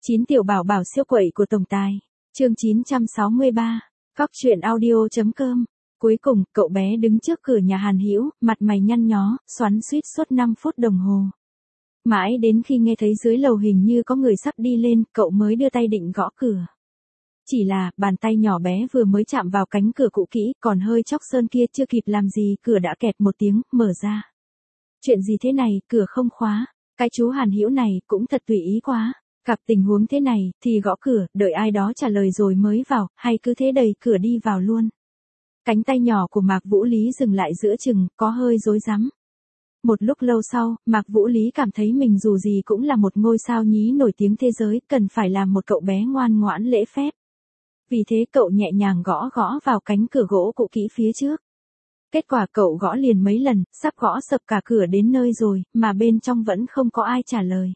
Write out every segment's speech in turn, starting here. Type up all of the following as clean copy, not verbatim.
9 tiểu bảo bảo siêu quậy của tổng tài. Chương 963. Cóc truyện audio.com. Cuối cùng, cậu bé đứng trước cửa nhà Hàn Hữu, mặt mày nhăn nhó, xoắn xuýt suốt 5 phút đồng hồ. Mãi đến khi nghe thấy dưới lầu hình như có người sắp đi lên, cậu mới đưa tay định gõ cửa. Chỉ là, bàn tay nhỏ bé vừa mới chạm vào cánh cửa cũ kỹ, còn hơi chóc sơn kia chưa kịp làm gì, cửa đã kẹt một tiếng, mở ra. Chuyện gì thế này, cửa không khóa. Cái chú Hàn Hữu này cũng thật tùy ý quá. Gặp tình huống thế này, thì gõ cửa, đợi ai đó trả lời rồi mới vào, hay cứ thế đẩy cửa đi vào luôn. Cánh tay nhỏ của Mạc Vũ Lý dừng lại giữa chừng, có hơi rối rắm. Một lúc lâu sau, Mạc Vũ Lý cảm thấy mình dù gì cũng là một ngôi sao nhí nổi tiếng thế giới, cần phải làm một cậu bé ngoan ngoãn lễ phép. Vì thế cậu nhẹ nhàng gõ vào cánh cửa gỗ cũ kỹ phía trước. Kết quả cậu gõ liền mấy lần, sắp gõ sập cả cửa đến nơi rồi, mà bên trong vẫn không có ai trả lời.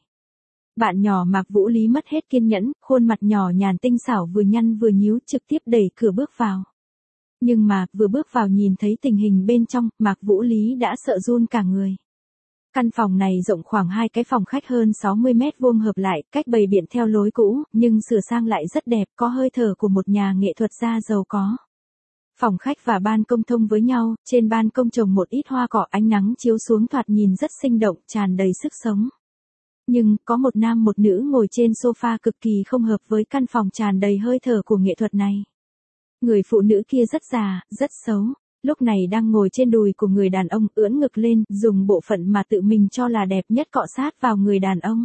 Bạn nhỏ Mạc Vũ Lý mất hết kiên nhẫn, khuôn mặt nhỏ nhàn tinh xảo vừa nhăn vừa nhíu trực tiếp đẩy cửa bước vào. Nhưng mà, vừa bước vào nhìn thấy tình hình bên trong, Mạc Vũ Lý đã sợ run cả người. Căn phòng này rộng khoảng 2 cái phòng khách hơn 60 mét vuông hợp lại, cách bày biện theo lối cũ, nhưng sửa sang lại rất đẹp, có hơi thở của một nhà nghệ thuật gia giàu có. Phòng khách và ban công thông với nhau, trên ban công trồng một ít hoa cỏ, ánh nắng chiếu xuống thoạt nhìn rất sinh động, tràn đầy sức sống. Nhưng, có một nam một nữ ngồi trên sofa cực kỳ không hợp với căn phòng tràn đầy hơi thở của nghệ thuật này. Người phụ nữ kia rất già, rất xấu, lúc này đang ngồi trên đùi của người đàn ông, ưỡn ngực lên, dùng bộ phận mà tự mình cho là đẹp nhất cọ sát vào người đàn ông.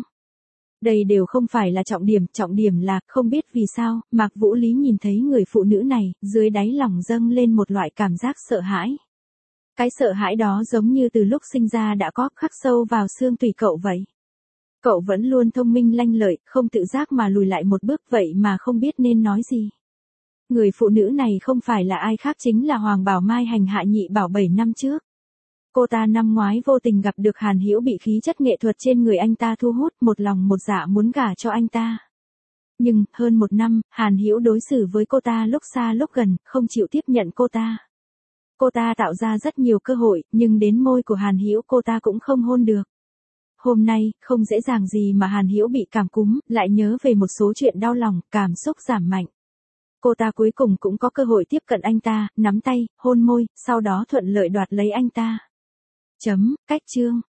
Đây đều không phải là trọng điểm là, không biết vì sao, Mạc Vũ Lý nhìn thấy người phụ nữ này, dưới đáy lòng dâng lên một loại cảm giác sợ hãi. Cái sợ hãi đó giống như từ lúc sinh ra đã có, khắc sâu vào xương tủy cậu vậy. Cậu vẫn luôn thông minh lanh lợi, không tự giác mà lùi lại một bước vậy mà không biết nên nói gì. Người phụ nữ này không phải là ai khác chính là Hoàng Bảo Mai hành hạ Nhị Bảo 7 năm trước. Cô ta năm ngoái vô tình gặp được Hàn Hữu bị khí chất nghệ thuật trên người anh ta thu hút, một lòng một dạ muốn gả cho anh ta. Nhưng, hơn 1 năm, Hàn Hữu đối xử với cô ta lúc xa lúc gần, không chịu tiếp nhận cô ta. Cô ta tạo ra rất nhiều cơ hội, nhưng đến môi của Hàn Hữu cô ta cũng không hôn được. Hôm nay, không dễ dàng gì mà Hàn Hữu bị cảm cúm, lại nhớ về một số chuyện đau lòng, cảm xúc giảm mạnh. Cô ta cuối cùng cũng có cơ hội tiếp cận anh ta, nắm tay, hôn môi, sau đó thuận lợi đoạt lấy anh ta. Cách chương.